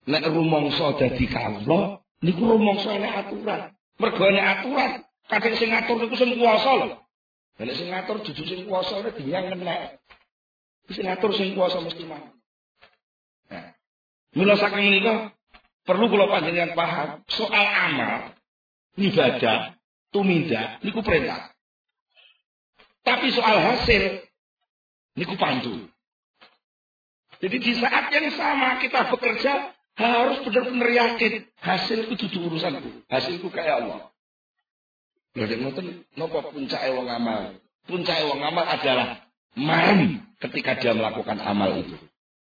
Nek rumangsa dadi kawula niku rumangsa nek aturan. Mergo nek aturan kadang sing ngatur niku sing kuwasa lho. Nek sing ngatur dudu sing kuwasa nek dinyang menek. Sing ngatur sing kuwasa mesti mah. Nah, mula saking menika perlu kula panjenengan paham soal amal, ibadah, tumindak niku perintah. Tapi soal hasil niku pandu. Jadi di saat yang sama kita bekerja harus benar-benar yakin hasilku dudu urusanku. Hasilku kayak Allah. Lha nek ngoten napa puncake wong amal? Puncake wong amal adalah marem ketika dia melakukan amal itu.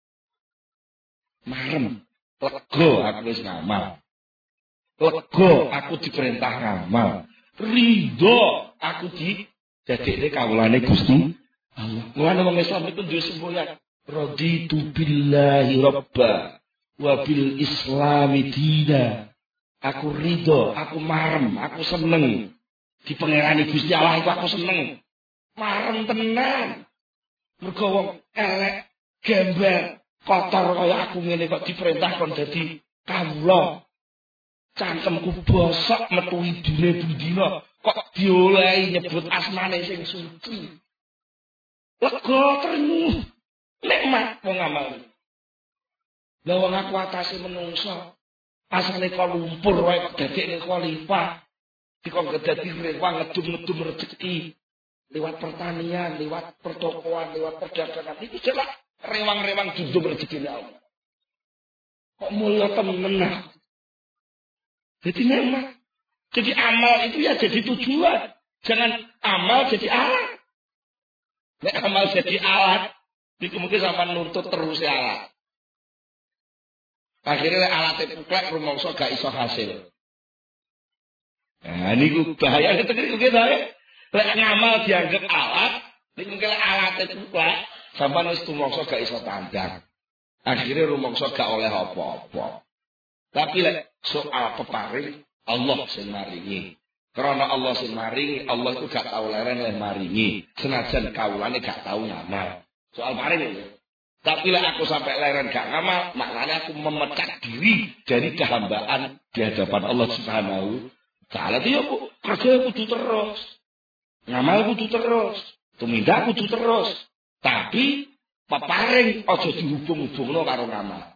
Marem, lega aku wis ngamal. Lega aku diperintah ngamal. Ridho aku didadekne kawulane Gusti Allah. Mulane wong Islam itu duwe semboyan. Raditu billahi rabba wa bil islami dina. Aku ridho, aku marem, aku seneng. Di pangerane Gusti Allah itu aku seneng. Marem tenan. Mergo wong elek, gembel, kotor kaya aku ngene kok diperintah kon dadi kawula. Cangkemku bosok metu idune bendina kok diolehi nyebut asmane sing suci. Lega ternyuh. Nikmat wong amal. Lah wong aku atase menungso. Asale kok lumpur wae kok dadekne khalifah. Dikon dadi rewang ngedum-ngedum rezeki. Lewat pertanian, lewat pertokoan, lewat perdagangan. Itu jelas rewang-rewang dudum rezeki Allah. Kok mulia temen. Jadi nikmat. Jadi amal itu ya jadi tujuan. Jangan amal jadi alat. Nek amal jadi alat, itu mungkin sampai nuntut terus ya alat. Akhirnya alatnya puklek rumangsa gak iso hasil. Nah ini bahaya itu kita ya. Lek ngamal dianggap alat, ini mungkin alatnya puklek sampai nuntut rumangsa gak iso tandang. Akhirnya rumangsa gak oleh apa-apa. Tapi lek soal peparing Allah sing maringi. Karena Allah sing maringi, Allah itu gak tahu leren leh maringi. Senajan kawulane gak tahu ngamal. Soal paring itu. Tapi lek aku sampai leren gak ngamal, maknanya aku memecat diri dari kehambaan di hadapan Allah Subhanahu wa taala. Dia kerja kudu terus. Ngamal kudu terus. Tumindak kudu terus. Tapi peparing aja dihubung-hubungno karo ngamal.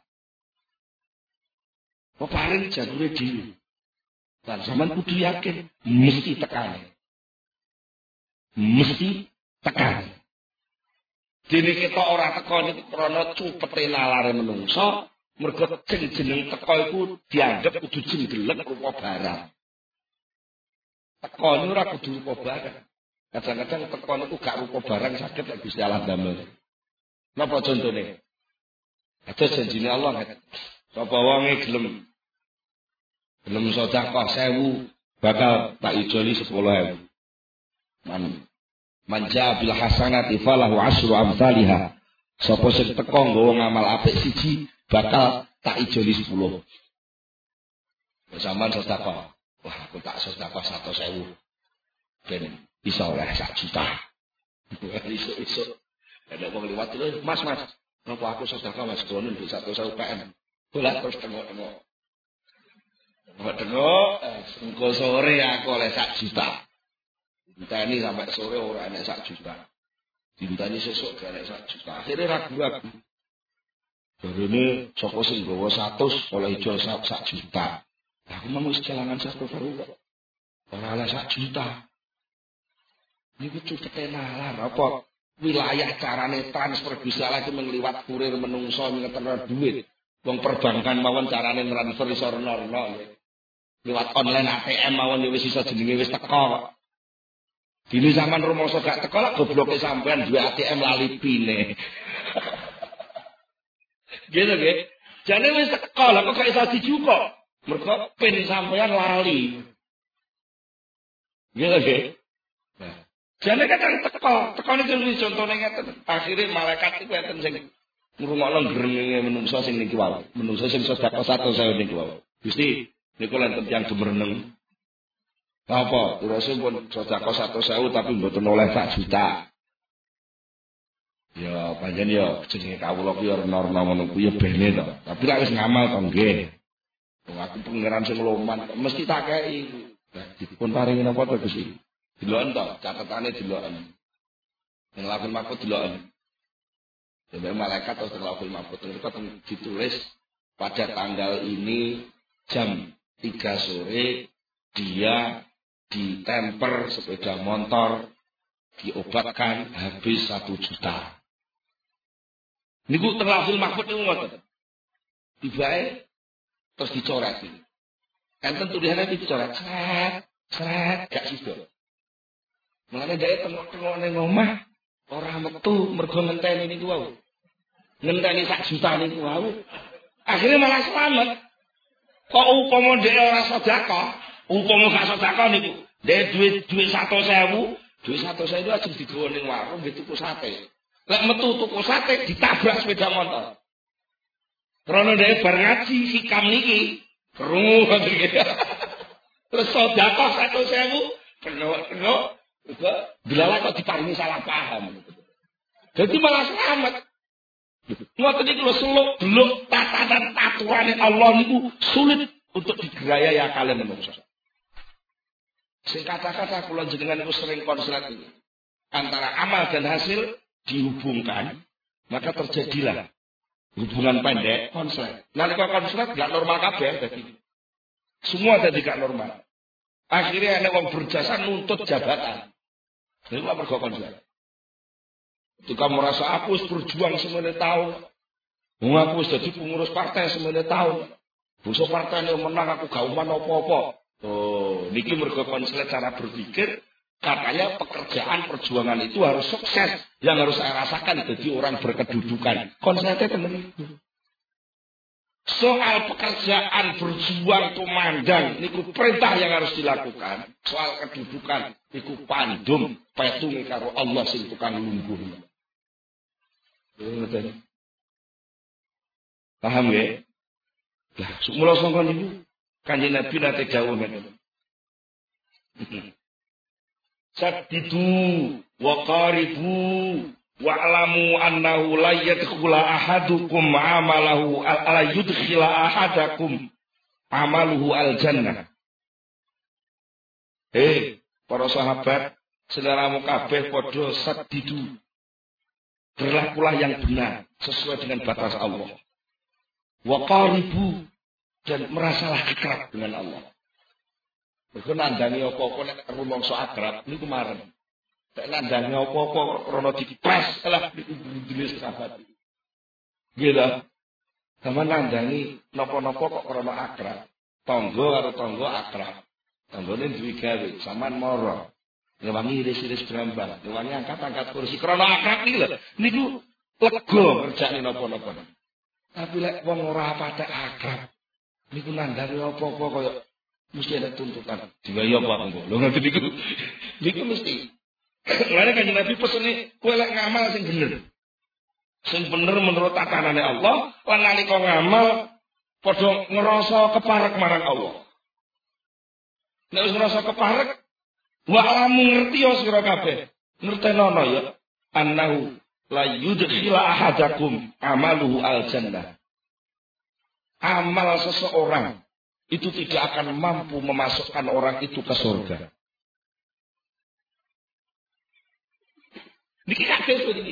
Peparing jalure dhewe. Lan sampean kudu yakin mesti tekan. Mesti tekan. Dene kita ora teko niku krana cupete nalare menungso, mergo jeneng teko iku dianggap kudu jenggelek rupa barang. Teko niku ora kudu rupa barang. Kadang-kadang teko niku gak rupa barang saged lek Gusti Allah damel. Napa contone? Atus janjine Allah kan. Sapa wonge gelem sedekah 1000 bakal tak ijoli 10.000. Manja bil hasanati falahu asyru amsalihha. Sapa sing teka nggawa ngamal apik siji bakal tak ijoli 10. Sampeyan sedekah. Wah, aku tak sedekah 100.000. Ben iso oleh 1 juta. Iso. Ada wong liwat lho, Mas. Napa aku sedekah Mas Gono 100.000 PM. Bola terus tengok-tengok. Engko sore aku oleh 1 juta. Dintani sampai sore ora enek 1 juta. Dintani sesuk gak enek 1 juta. Akhirnya ragu-ragu. Jarene sapa sing nggawa 100 oleh ijol 1 juta. Aku mau wis kelangan 100 kok. Ora oleh 1 juta. Niku cupete nalar apa wilayah carane transfer Gusti Allah iki mengliwat kurir menungso ngetero duit. Wong perbankan mawon carane transfer iso rena-rena. Liwat online ATM mawon wis iso jenenge wis teko. Dene zaman rumangsa gak teko lak gobloke sampean duwe ATM lali pine. Gitu nggih. Jane wis teko lha kok gak iso dijukok. Mergo pin sampean lali. Gitu nggih. Nah, jane kadang teko niku contone ngeten. Akhire malaikat iku enten sing ngrungokno grengenge menungso sing niki wae. Menungso sing sedekah 100.000 niku wae. Gusti niku lenten tiyang gemereneng. Apa? Urusipun sedekah 100.000 tapi mboten oleh 1 juta. Ya panjen ya jenenge kawula ku ya rena-rena ngono ku ya bene to. Tapi lek wis ngamal to nggih. Wong aku pangeran sing loman mesti tak kei. Lah dipun paringi napa to Gusti? Deloken to, catetane deloken. Ning Lauhul Mahfuz deloken. Sampai malaikat atau Lauhul Mahfuz itu ditulis pada tanggal ini jam 3 sore dia ditemper sepeda motor diobatkan habis 1 juta. Niku teng Lauhul Mahfuz niku ngoten. Tibae terus dicoret. Enten tulisannya dicoret. Sret, gak sido. Mulane dhek tengok-tengok ning omah ora metu mergo ngenteni niku wae. Ngenteni 1 juta niku wae. Akhirnya malah selamat. Kok upama dhek ora sedekah, upama gak sedekah niku, dhek duit 100.000, duit 100.000 itu ajeng digawa ning warung nggih tuku sate. Lek metu tuku sate ditabrak sepeda motor. Karena dhek bar ngaji hikam niki, krungu ngoten iki. Terus sedekah 100.000, kena Bilala kok diparingi salah paham. Jadi malah selamat. Ngoten iki lho seluk-beluk tatanan aturane Allah niku sulit untuk digerayai akale manungsa. Sing kata-kata kula jenengan niku sering konslet ini. Antara amal dan hasil dihubungkan, maka terjadilah hubungan pendek konslet. Nalika konslet gak normal kabeh dadi. Semua dadi gak normal. Akhirnya ana wong berjasa nuntut jabatan. Niku mergo konslet. Ketika merasa aku wis berjuang semene tahun. Wong aku wis dadi pengurus partai semene tahun. Bungsu partai yang menang aku gak uman apa-apa. Oh, niki mergo konslet cara berpikir. Katanya pekerjaan perjuangan itu harus sukses. Yang harus saya rasakan jadi orang berkedudukan. Konsletnya temen itu. Soal pekerjaan berjuang kumandang niku perintah yang harus dilakukan. Soal kedudukan niku pandum petunge karo Allah sing tukang lungguh. Paham nggih? Lah, mula sangka niku Kanjeng Nabi nate dawuh ngene. Saddidu wa qaribu wa'lamu annahu la yadkhula ahadukum amalahu la yudkhila ahadakum amaluhu al-jannah. Para sahabat, saudaramu kabeh padha saddidu. Berlakulah yang benar sesuai dengan batas Allah. Wa qaribu dan merasalah akrab dengan Allah. Mergo nandhangi apa-apa nek rumangsa akrab niku marem. Nek nandhangi apa-apa krana dipres lah niku jenis sahabat. Nggih ta? Sama nandhangi napa-napa kok krana akrab. Tangga karo tangga akrab. Tanggane duwe gawe, sampean mara. Ngewangi iris-iris brambang, ngewangi angkat-angkat kursi krana akrab iki lho. Niku lega kerjane napa-napa. Tapi lek wong ora patek akrab, niku nandhangi apa-apa kaya mesti ada tuntutan. Diwaya apa engko? Lho ngoten niku. Niku mesti. Lare Kanjeng Nabi pesene kowe lek ngamal sing bener. Sing bener menurut tatanane Allah, lan nalika ngamal padha ngrasa keparek marang Allah. Nek wis ngrasa keparek, wa alamu ngerti ya sira kabeh. Ngertenono ya annahu la yudkhila ahadakum amaluhu al-jannah. Amal seseorang itu tidak akan mampu memasukkan orang itu ke surga. Niki kabeh iki.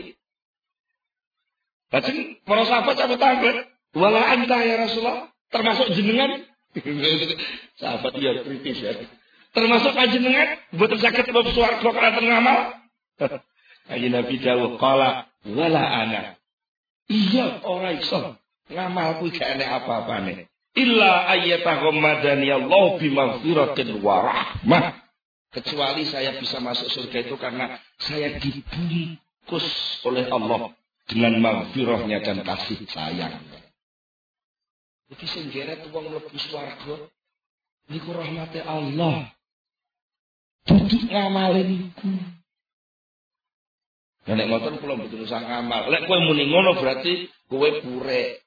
Lajeng para sahabat apa tanggel? Wala anta ya Rasulullah, termasuk jenengan. Sahabat dia kritis ya. Termasuk panjenengan mboten saged mlebu swarga kanthi ngamal. Kanjeng Nabi dawuh qala wala ana. Iya ora iso. Ngamalku gak enek apa-apane. Illa ayyataghammadani Allah bimaghfiratin wa rahmah. Kecuali saya bisa masuk surga itu karena saya dibungkus oleh Allah dengan maghfirahnya dan kasih sayang. Iki sing geret wong mlebu swarga niku rahmate Allah. Duduk ngamale niku. Nek ngoten kula mboten usah ngamal. Lek kowe muni ngono berarti kowe purek.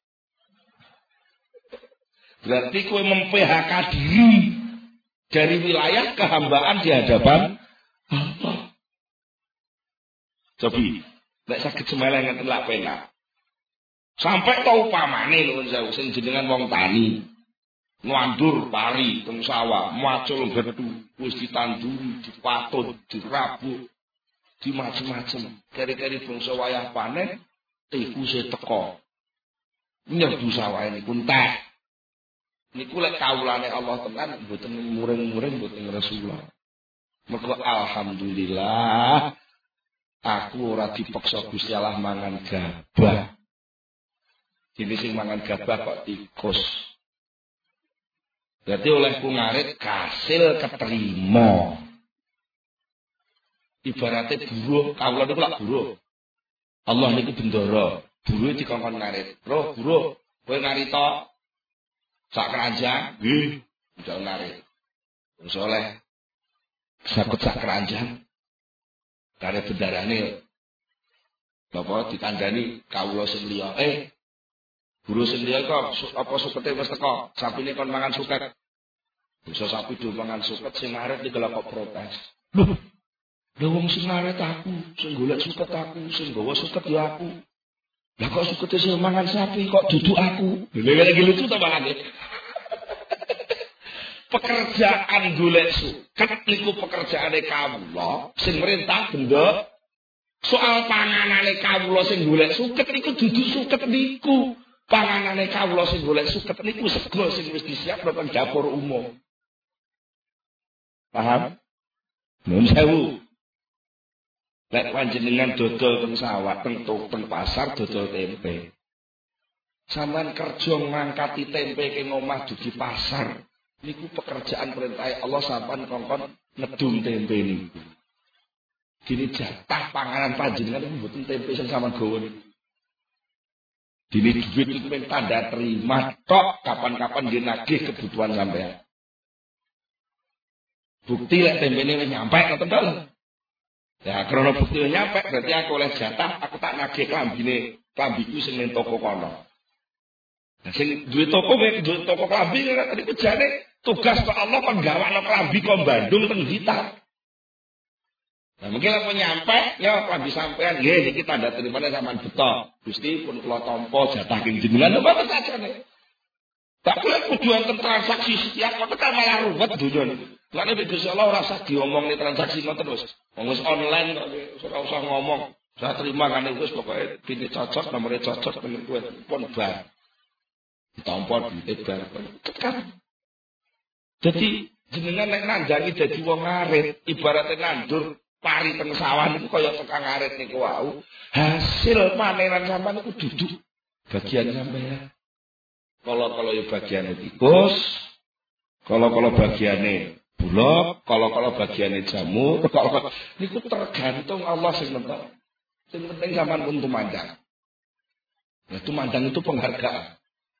Berarti kowe mem-PHK diri dari wilayah kehambaan di hadapan Allah. Tapi Nek saged semeleh ngeten lak penak. Sampai tau upamane nuwun sewu sing jenengan wong tani. Ngwandur pari teng sawah, macul gethu, wis ditanduri, dipatut, dirabuk, di macem-macem. Keri-keri bangsa wayah panen, tikuse teko. Nyerbu sawah niku entek. Niku lek kawulane Allah tenan mboten muring-muring mboten Rasulullah. Mergo alhamdulillah aku ora dipaksa Gusti Allah mangan gabah. Dene sing mangan gabah kok tikus. Berarti olehku ngarit kasil keterima. Ibaratnya buruh, kawula niku lak buruh. Allah niku bendara, buruh dikongkon ngarit. Roh buruh, kowe ngarita sak keranjang, nggih, ndak ngarit. Wong saleh sakut sak keranjang. Kare bendarane Bapak ditandani kawula sing liya. Buruh sing liya kok apa sukete wis teko, sapine kon mangan suket. Bisa sapi do mangan suket sing ngarit iki kok protes. Lho wong sing ngarit aku, sing golek suket aku, sing gawa suket ya aku. Lah kok sukete sing mangan sapi kok duduk aku. Lha iki lucu ta malah. Pekerjaan golek suket niku pekerjaane kawula sing merintah benda. Soal panganane kawula sing golek suket niku dudu suket niku. Panganane kawula sing golek suket niku sego sing wis disiapno teng dapur umum. Paham? Nuwun sewu. Lek panjenengan dodol teng sawah, teng pasar dodol tempe. Sampeyan kerja ngangkati tempe ke omah dugi pasar. Niku pekerjaan perintah Allah sampeyan kongkon ngedung tempe niku. Dene jatah panganan panjenengan niku mboten tempe sing sampeyan gawa niku. Dene duit niku men tanda terima tok kapan-kapan nggih nagih kebutuhan sampeyan. Bukti lek tempene wis nyampe ngoten to. Ya krana bukti nyampe berarti aku oleh jatah, aku tak nagih klambiku sing ning toko kono. Nah sing duwe toko klambi niku jane tugas kok Allah kok gawakno klambi kok Bandung teng Blitar. Nah mungkin apa nyampe ya klambi sampean nggih niki tanda terimane sampean beto. Gusti pun kula tampa jatah king jenengan apa sajane. Tak boleh kudu enten transaksi setiap kok kan malah ruwet donya niku. Lah nek Gusti Allah ora usah diomongne transaksi ngoten wis. Wis online kok ora usah ngomong. Saya terima kan wis pokoke dene cocok, nomore cocok dengan kowe pun bar. Ditampa duite bar. Tekan. Jadi jenengan nek nandhangi dadi wong ngarit, ibaratnya nandur pari teng sawah niku kaya tekan ngarit niku wau. Hasil panenan sampean niku duduk bagian sampean. Kalau ya bagiane tikus, kalau bagiane bulog, kalau bagiane jamur, niku tergantung Allah sing nentok. Sing penting sampean pun tumandang. Nah, tumandang itu penghargaan.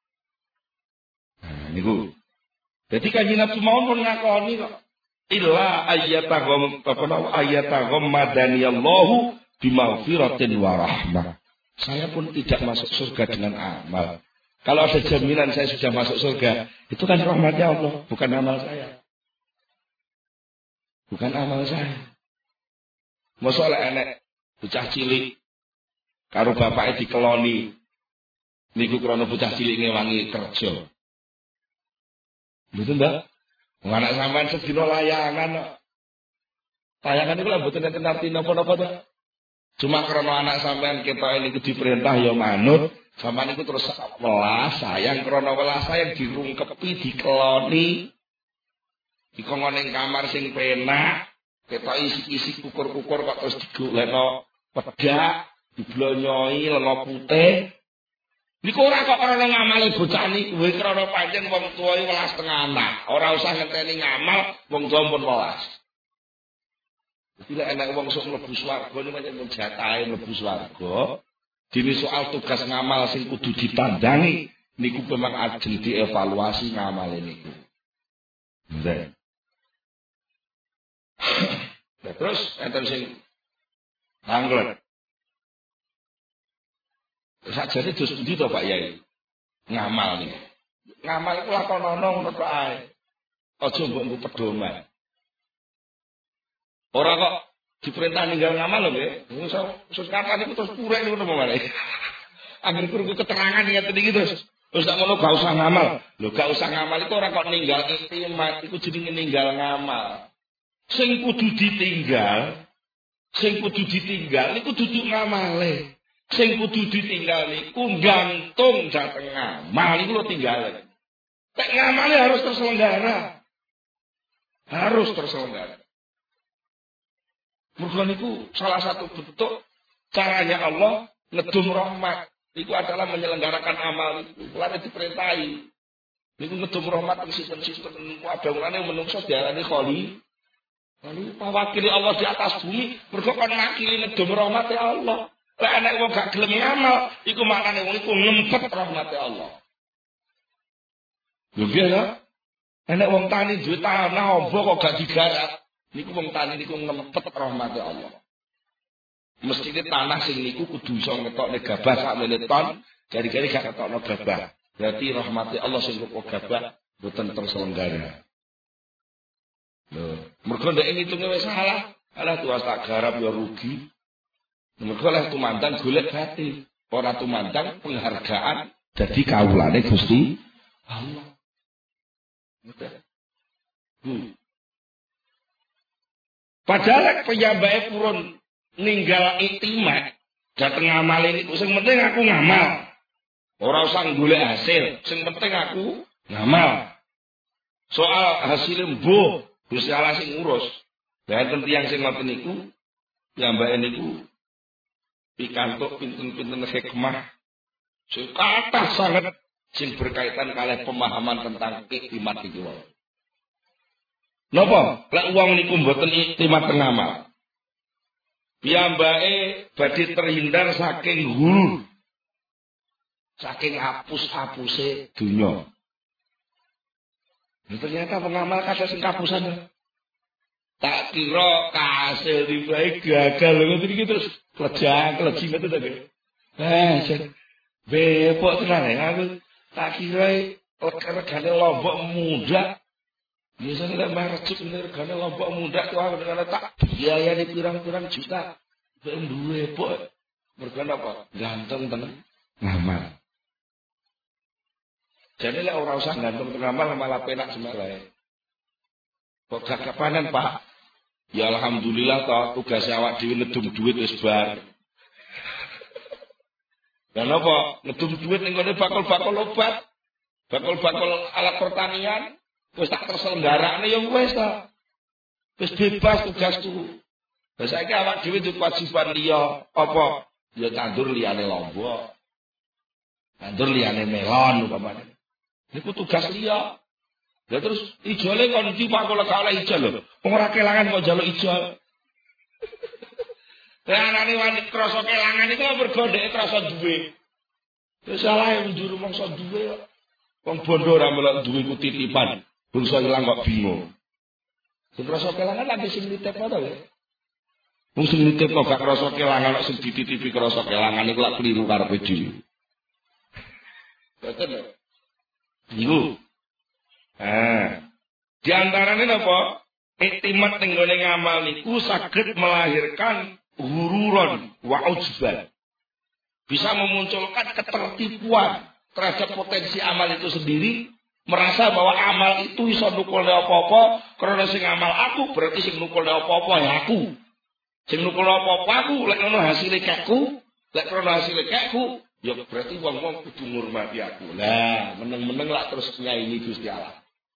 Nah, niku. Jadi kanjeng Nabi mawon ngakoni kok illa ayatagom madaniyallahu bimaghfiratin wa rahmah. Saya pun tidak masuk surga dengan amal. Kalau ada jaminan saya sudah masuk surga, itu kan rahmatnya Allah, bukan amal saya. Bukan amal saya. Masalah enek bocah cilik karo bapake dikeloni. Niku krana bocah cilik ngewangi kerja. Betul Mbak? Wong anak sampean sedina layangan kok. Tayangan niku lha mboten enten arti napa-napa to. Cuma krana anak sampean ketok niku diperintah ya manut. Sampeyan niku terus welas sayang krana welas sayang dirungkepi dikeloni. Dikongkon ning kamar sing penak, ketok isi-isi kukur-kukur kok terus digolekno pedak, diblonyoi lenga putih. Niku ora kok krana ngamale bocah niku, krana pancen wong tuwa welas teng anak. Ora usah ngenteni ngamal, wong tuwa pun welas. Bila enak wong sok mlebu swarga niku pancen jatahe mlebu swarga. Dene soal tugas ngamal sing kudu ditandangi niku memang ajeng dievaluasi ngamale niku. Nggih. Nah, terus enten sing anglet. Sakjane dos pundi to Pak Yai? Ngamal niku. Ngamal iku lakonono ngono tok ae. Aja mbok pedoman. Ora kok diperintah ninggal ngamal lho nggih. Sus kapan iku terus purek niku napa malih. Angger krungu keterangan ngeten iki terus tak ngono gak usah ngamal. Lho gak usah ngamal itu ora kok ninggal iktimat iku jenenge ninggal ngamal. Sing kudu ditinggal niku dudu ngamale. Sing kudu ditinggal niku gantung dhateng ngamal niku lho tinggal. Nek ngamale harus terselenggara. Harus terselenggara. Mergo niku salah satu bentuk caranya Allah ngedum rahmat. Niku adalah menyelenggarakan amal niku. Lan diperintahi. Niku ngedum rahmat ing sistem-sistem kabeh mulane menungso diarani kholi. Lalu mewakili Allah di atas bumi, mergo kon makili ngedum rahmate Allah. Lek ana wong gak gelem ngamal, iku makane wong iku ngempet rahmate Allah. Lho piye ya? Enek wong tani duwe tanah ombo kok gak digarap. Niku wong tani niku ngempet rahmate Allah. Mestine tanah sing niku kudu iso ngetokne gabah sak ton, gari-gari gak ketokno gabah. Berarti rahmate Allah sing kok gabah boten terselenggara. Lho, mergo nek ngitunge wis salah, alah tuwas tak garap ya rugi. Mergo lek tumandang golek batin, ora tumandang penghargaan dadi kawulane Gusti Allah. Padahal piyambake purun ninggal iktimat dhateng ngamal niku sing penting aku ngamal. Ora usah golek hasil, sing penting aku ngamal. Soal hasil mbuh Gusti Allah sing ngurus. Lah enten tiyang sing ngoten niku piyambake niku pikantuk pinten-pinten hikmah sing kathah sanget sing berkaitan kalih pemahaman tentang iktimat iki wae. Napa? Lek wong niku mboten iktimat teng amal. Piyambake badhe terhindar saking hulu. Saking apus-apuse dunya. Ternyata pengamal kata sing kapusan. Tak kira kasil dibae gagal ngoten iki terus klejang-klejing ngoten to nggih. Bepok tenan aku tak kira regane lombok muda. Biasane lek marjuk regane lombok muda ku aku tak biayane pirang-pirang juta. Nek duwe pok mergo apa? Ganteng tenan ngamal. Jadi lek ora usah gantung ngamal malah penak semare. Kok gak kepanen, Pak? Ya alhamdulillah toh tugas awak dhewe ngedum duit wis bar. Lah napa? Ngedum duit ning ngene bakul-bakul obat, bakul-bakul alat pertanian wis tak terselenggarakne ya wis ta. Wis bebas tugasku. Lah saiki awak dhewe duwe kewajiban liya apa? Ya tandur liyane lombok. Tandur liyane melon umpamane. Niku tugas liya. Lah terus ijole kon iki Pak kula gak oleh ijol lho. Wong ora kelangan kok njaluk ijol. Lah anane wani krasa kelangan iku mergo dhek krasa duwe. Wis salah njur mongso duwe kok. Wong bondo ora melok duwe ku titipan. Bangsa ilang kok bingung. Sing krasa kelangan lagi sing nitip to lho. Wong sing nitip kok gak krasa kelangan kok sing dititipi krasa kelangan iku lak kliru karepe dhewe. Betul lho. Niku. Di antarane napa? Iktimat ning gone ngamal niku saged melahirkan hururon wa ujban. Bisa memunculkan ketertipuan terhadap potensi amal itu sendiri, merasa bahwa amal itu iso nukulne apa-apa, karena sing amal aku berarti sing nukulne apa-apa ya aku. Sing nukulne apa-apa aku, lek ono hasile kekku, lek karena hasile kekku, ya berarti wong-wong kudu ngurmati aku. Lah, meneng-meneng lak terus nyaingi Gusti Allah.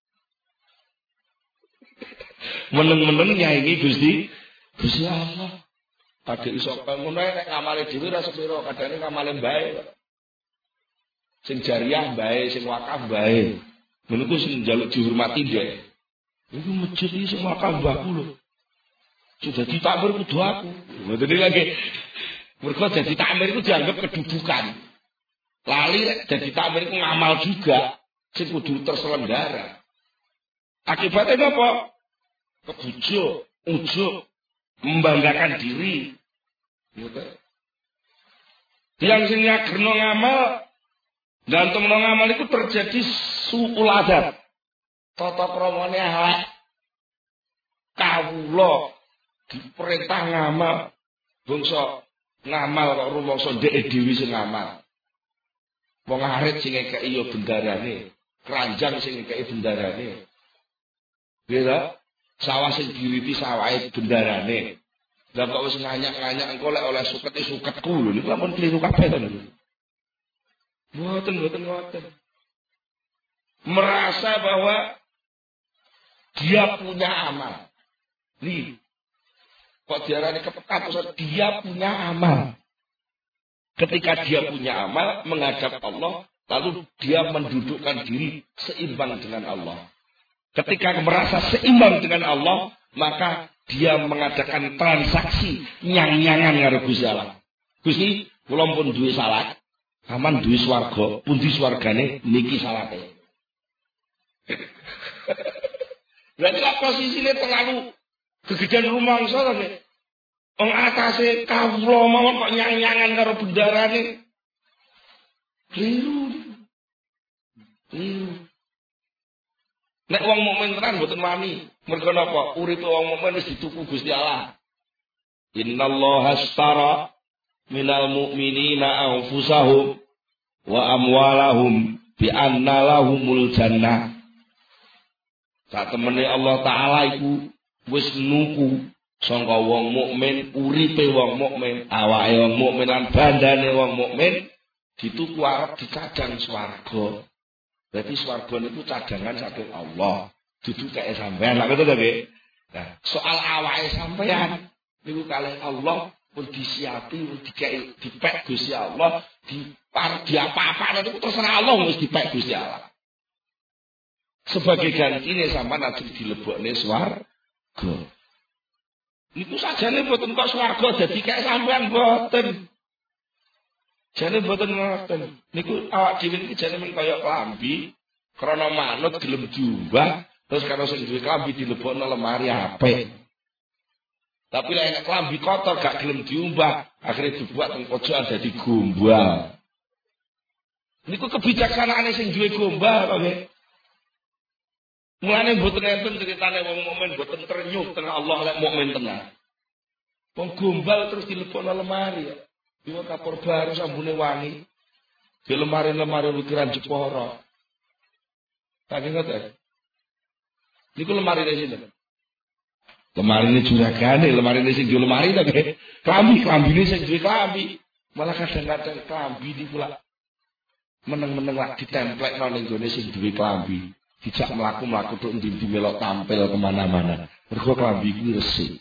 Meneng-meneng nyaingi Gusti Allah. Padha iso ngono nek ngamale dhewe ra sepiro, kadane ngamale bae. Sing jariah bae, sing wakaf bae. Ngono ku sing njaluk dihormati dhek. Iku masjid iki sing wakaf mbahku lho. Sudah ditakmir kudu aku. Ngoten iki lagi. Mergo dadi takmir iku dianggap kedudukan. Lali dadi takmir iku ngamal juga sing kudu terselenggara. Akibatnya apa? Kebujuk, ujuk, membanggakan diri. Yang sing nyagerno ngamal, gantung ngamal itu terjadi suul adab. Tata kramane elek. Kawula diperintah ngamal, bangsa ngamal kok rumangsa dhek dhewe sing ngamal. Wong arit sing ngekeki ya bendarane, keranjang sing ngekeki bendarane. Nggih sawah sing diriti sawahe bendarane. Lah kok wis nganyak-nganyak engko lek oleh suketku lho niku lamun kliru kabeh to niku. Mboten ngoten. Merasa bahwa dia punya amal. Nih, kok diarani kepekat, dia punya amal. Ketika dia punya amal menghadap Allah, lalu dia mendudukkan diri seimbang dengan Allah. Ketika merasa seimbang dengan Allah, maka dia mengadakan transaksi nyang-nyangan karo Gusti Allah. Gusti, kula pun duwe salat, aman duwe swarga, pundi swargane niki salate. Berarti lah posisinya terlalu kegedean rumangsa to nek. Wong atase kawula mawon kok nyang-nyangan karo bendarane. Kliru. Nek wong mukmin tenan mboten wani. Mergo napa? Uripe wong mukmin wis dituku Gusti Allah. Innallaha astara minal mu'minina anfusahum wa amwalahum bi anna lahumul jannah. Sak temene Allah taala iku wis nuku sangka wong mukmin, uripe wong mukmin, awake wong mukmin lan bandane wong mukmin dituku arep dicadang swarga. Berarti swarga niku cadangan saking Allah, dudu kaya sampean. Lha ngoten to nggih. Nah, soal awake sampean niku kalih Allah pun disiapi, pun dipek Gusti Allah, apa-apa niku terserah Allah wis dipek Gusti Allah. Sebagai gantine sampean ajeng dilebokne swarga. Niku sajane mboten kok swarga dadi kaya sampean mboten. Jane mboten ngoten. Niku awak dhewe iki jane men kaya klambi, krana manut gelem diumbah, terus karo sing duwe klambi dilebokno lemari apik. Tapi lek klambi kotor gak gelem diumbah, akhirnya dibuat teng pojokan dadi gombal. Niku kebijaksanaane sing duwe gombal kok nggih. Mulane mboten enten critane wong mukmin mboten ternyuh teng Allah lek mukmin tenan. Wong gombal terus dilebokno lemari ya. Iwa kapur baru sambune wangi. Di lemari-lemari wikiran Jepara. Tak ngoten. Niku lemari ne sinten? Lemari ne juragane, lemari ne sing duwe lemari ta nggih. Klambine sing duwe klambi. Malah kadang-kadang klambi niku lak meneng-meneng lak ditemplekno ning gone sing duwe klambi. Dijak mlaku-mlaku tok ndi-ndi melok tampil kemana-mana. Mergo klambi kuwi resik.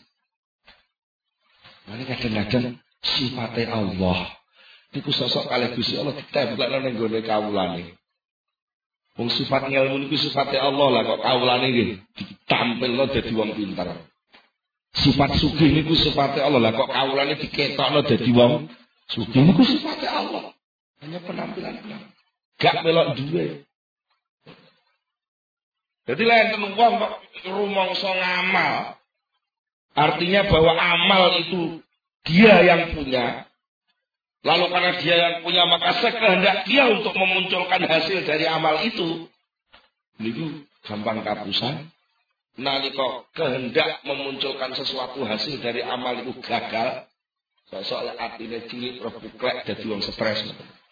Mane kadang-kadang sifate Allah niku sosok kalih Gusti Allah ditemplekno ning gone kawulane. Wong sifat ilmu niku sifate Allah lah kok kawulane nggih ditampilno dadi wong pinter. Sifat sugih niku sifate Allah lah kok kawulane diketokno dadi wong sugih niku sifate Allah. Hanya penampilan gak melok duwe. Jadi lain enten wong kok rumangsa ngamal. Artinya bahwa amal itu dia yang punya. Lalu karena dia yang punya maka sekehendak dia untuk memunculkan hasil dari amal itu. Niku gampang kapusan. Nalika kehendak memunculkan sesuatu hasil dari amal itu gagal. Soalnya atine cilik rebuklek dadi wong stres.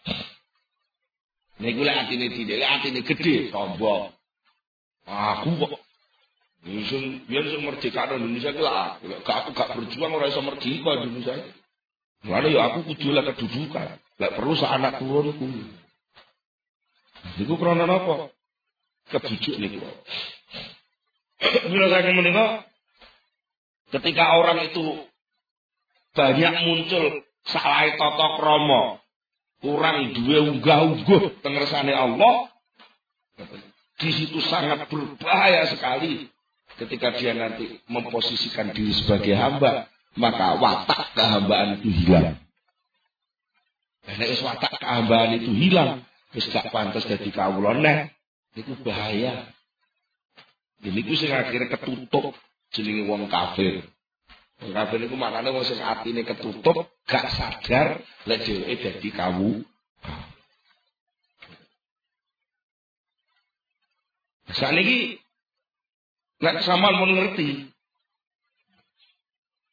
Niku lek atine cilik, lek atine gede sombong. Aku kok biar sing merdeka Indonesia ki lah. Aku gak berjuang ora iso merdeka Indonesia. Mulane ya aku kudu lah kedudukan. Lek perlu sak anak turunku. Niku krana napa? Kebujuk niku. Bila saking menika ketika orang itu banyak muncul salah tata krama, kurang duwe unggah-ungguh teng ngersane Allah, di situ sangat berbahaya sekali. Ketika dia nanti memposisikan diri sebagai hamba, maka watak kehambaan itu hilang. Dan nek watak kehambaan itu hilang, wis gak pantes dadi kawula neh. Itu bahaya. Ini ku sing akhire ketutup jenenge wong kafir. Wong kafir niku maknane wong sing atine ketutup, gak sadar lek dheweke dadi kawu. Saniki nek sampean mun ngerti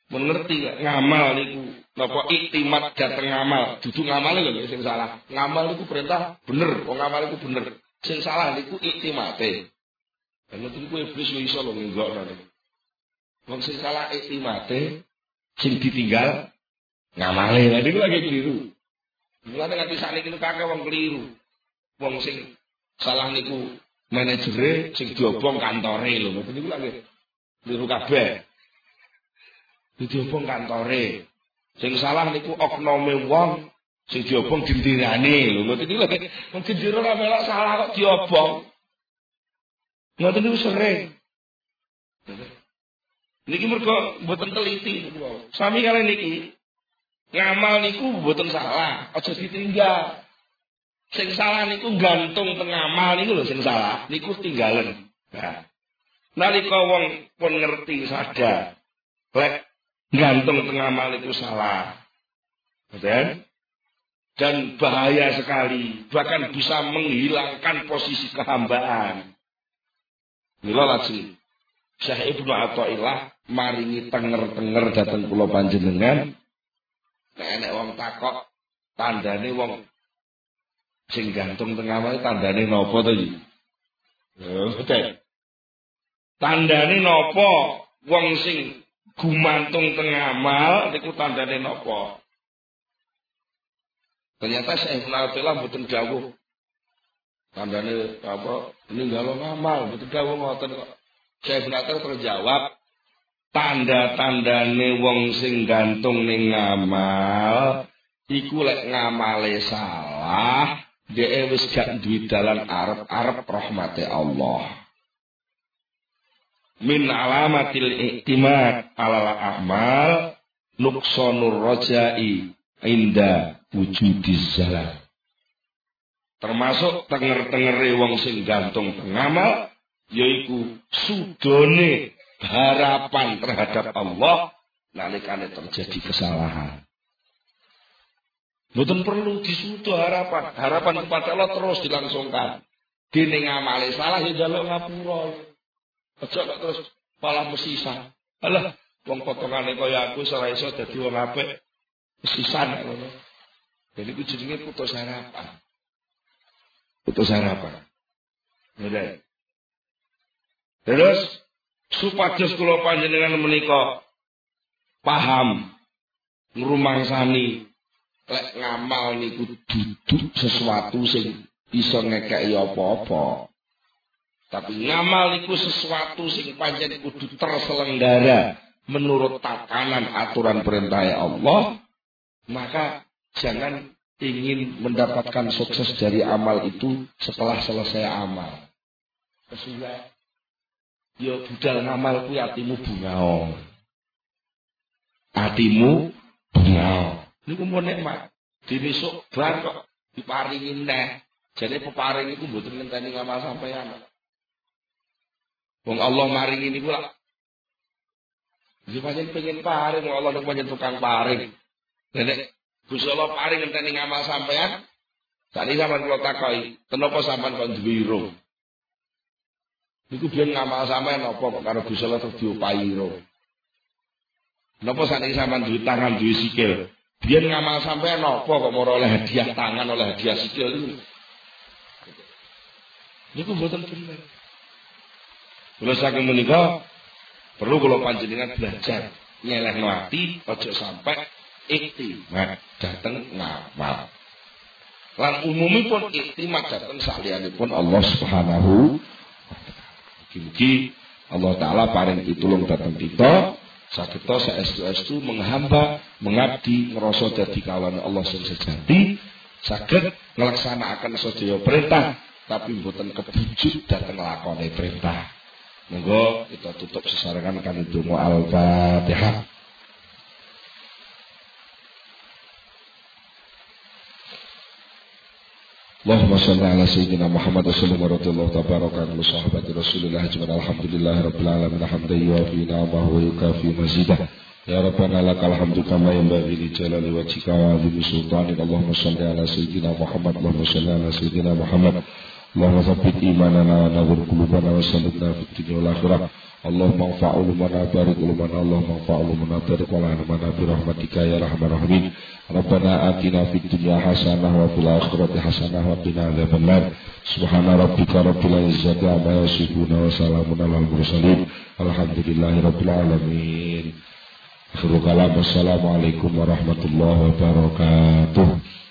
Mengerti gak ngamal niku napa iktimat dateng ngamal, dudu ngamale lho sing salah. Ngamal niku perintah bener, wong ngamal niku bener. Sing salah niku iktimate. Lan niku iblis yo iso lho nggokno niku. Wong sing salah iktimate, sing ditinggal ngamale. Lah niku lagi keliru. Mulane nganti sakniki niku kakek wong keliru. Wong sing salah niku manajere, sing diobong kantore lho. Niku lagi keliru kabeh. Diobong kantore. Sing salah niku oknome wong sing diobong dindirane lho. Ngoten iki lho. Wong dindira ora melok salah kok diobong. Ngoten niku sering. Niki mergo mboten teliti niku. Sami kali niki ngamal niku mboten salah, aja ditinggal. Sing salah niku gantung teng ngamal niku lho sing salah. Niku tinggalan. Nah. Nalika wong pun ngerti sadar, lek gantung tengah amal itu salah. Betul? Dan bahaya sekali. Bahkan bisa menghilangkan posisi kehambaan. Mila lajeng Syekh Ibnu Athaillah maringi tenger-tenger dateng kula panjenengan. Nek enek wong takok tandane wong sing gantung tengah amal tandane napa to iki? Betul. Tandane napa wong sing gumantung tengah amal niku tandane napa? Ternyata Syekh Ibnu Athaillah mboten dawuh. Tandane apa? Ninggalo ngamal, mboten dawuh ngoten kok. Syekh Ibnu Athaillah terjawab, tanda-tandane wong sing gantung ning ngamal iku lek ngamale salah, dhek wis gak duwe dalan arep-arep rahmate Allah. Min alamatil i'timad alal a'mal nuqsanur raja'i inda wujudiz zalal. Termasuk tenger-tengere wong sing gantung pengamal yaiku sudone harapan terhadap Allah nalikane terjadi kesalahan. Mboten perlu disudo harapan. Harapan kepada Allah terus dilangsungkan. Dene ngamale salah ya njaluk ngapura. Aja kok terus malah mesisan. Alah, wong potongane kaya aku ora iso dadi wong apik. Mesisan ngono. Jadi ku jenenge putus harapan. Putus harapan. Mulai. Terus supados kula panjenengan menika paham ngrumangsani lek ngamal niku dudu sesuatu sing iso ngekeki apa-apa. Tapi ngamal niku sesuatu sing pancen kudu terselenggara menurut tatanan aturan perintah Allah, maka jangan ingin mendapatkan sukses dari amal itu setelah selesai amal. Kesuwen yo budal ngamal kuwi atimu bungao. Atimu bungao. Niku mun nikmat. Dinesuk bar kok diparingi neh. Jane peparing iku mboten ngenteni ngamal sampeyan. Wong Allah maringi niku lak. Iki pancen pengen paring, wong Allah niku pancen tukang paring. Nek Gusti Allah paring ngenteni ngamal sampean, sakniki sampean kula takoki, kenapa sampean kok duwe iro? Niku biyen ngamal sampean apa kok karo Gusti Allah terus diopahi iro? Napa sakniki sampean duwe tangan, duwe sikil? Biyen ngamal sampean apa kok ora oleh hadiah tangan, oleh hadiah sikil niku? Niku mboten bener. Kula saking menika perlu kula panjenengan belajar nyelehno ati aja sampai iktimat dateng ngamal. Lan umumipun iktimat dateng saliyanipun Allah Subhanahu wa taala. Mugi-mugi Allah taala paring pitulung dateng kita sageta saestu-estu menghamba, mengabdi, ngrasa dadi kawan Allah sing sejati, saged nglaksanakaken sedaya perintah tapi mboten kebujuk dateng lakone perintah. Monggo kita tutup sesarengan kan donga Al-Fatihah. Allahumma shalli ala sayyidina Muhammad sallallahu alaihi tabaraka wa sahabati Rasulillah ajmain alhamdulillahirabbil alamin hamdan yuwafi ni'amahu wa yukafi mazidah. Ya Rabbana lakal hamdu kama yanbaghi li jalali wajhika wa 'azimi sultanik. Allahumma shalli ala sayyidina Muhammad Allahumma shalli ala sayyidina Muhammad Allahumma tsabbit imanana wa nawwir qulubana wa sabbitna fid dunya wal akhirah. Allahumma anfa'u mana barik ulumana Allahumma anfa'u mana barik mana bi rahmatika ya arhamar rahimin. Rabbana atina fid dunya hasanah wa fil akhirati hasanah wa qina adzabannar. Subhana rabbika rabbil izzati amma yasifun wa salamun alal mursalin. Alhamdulillahi rabbil alamin. Akhirul kalam. Wassalamualaikum warahmatullahi wabarakatuh.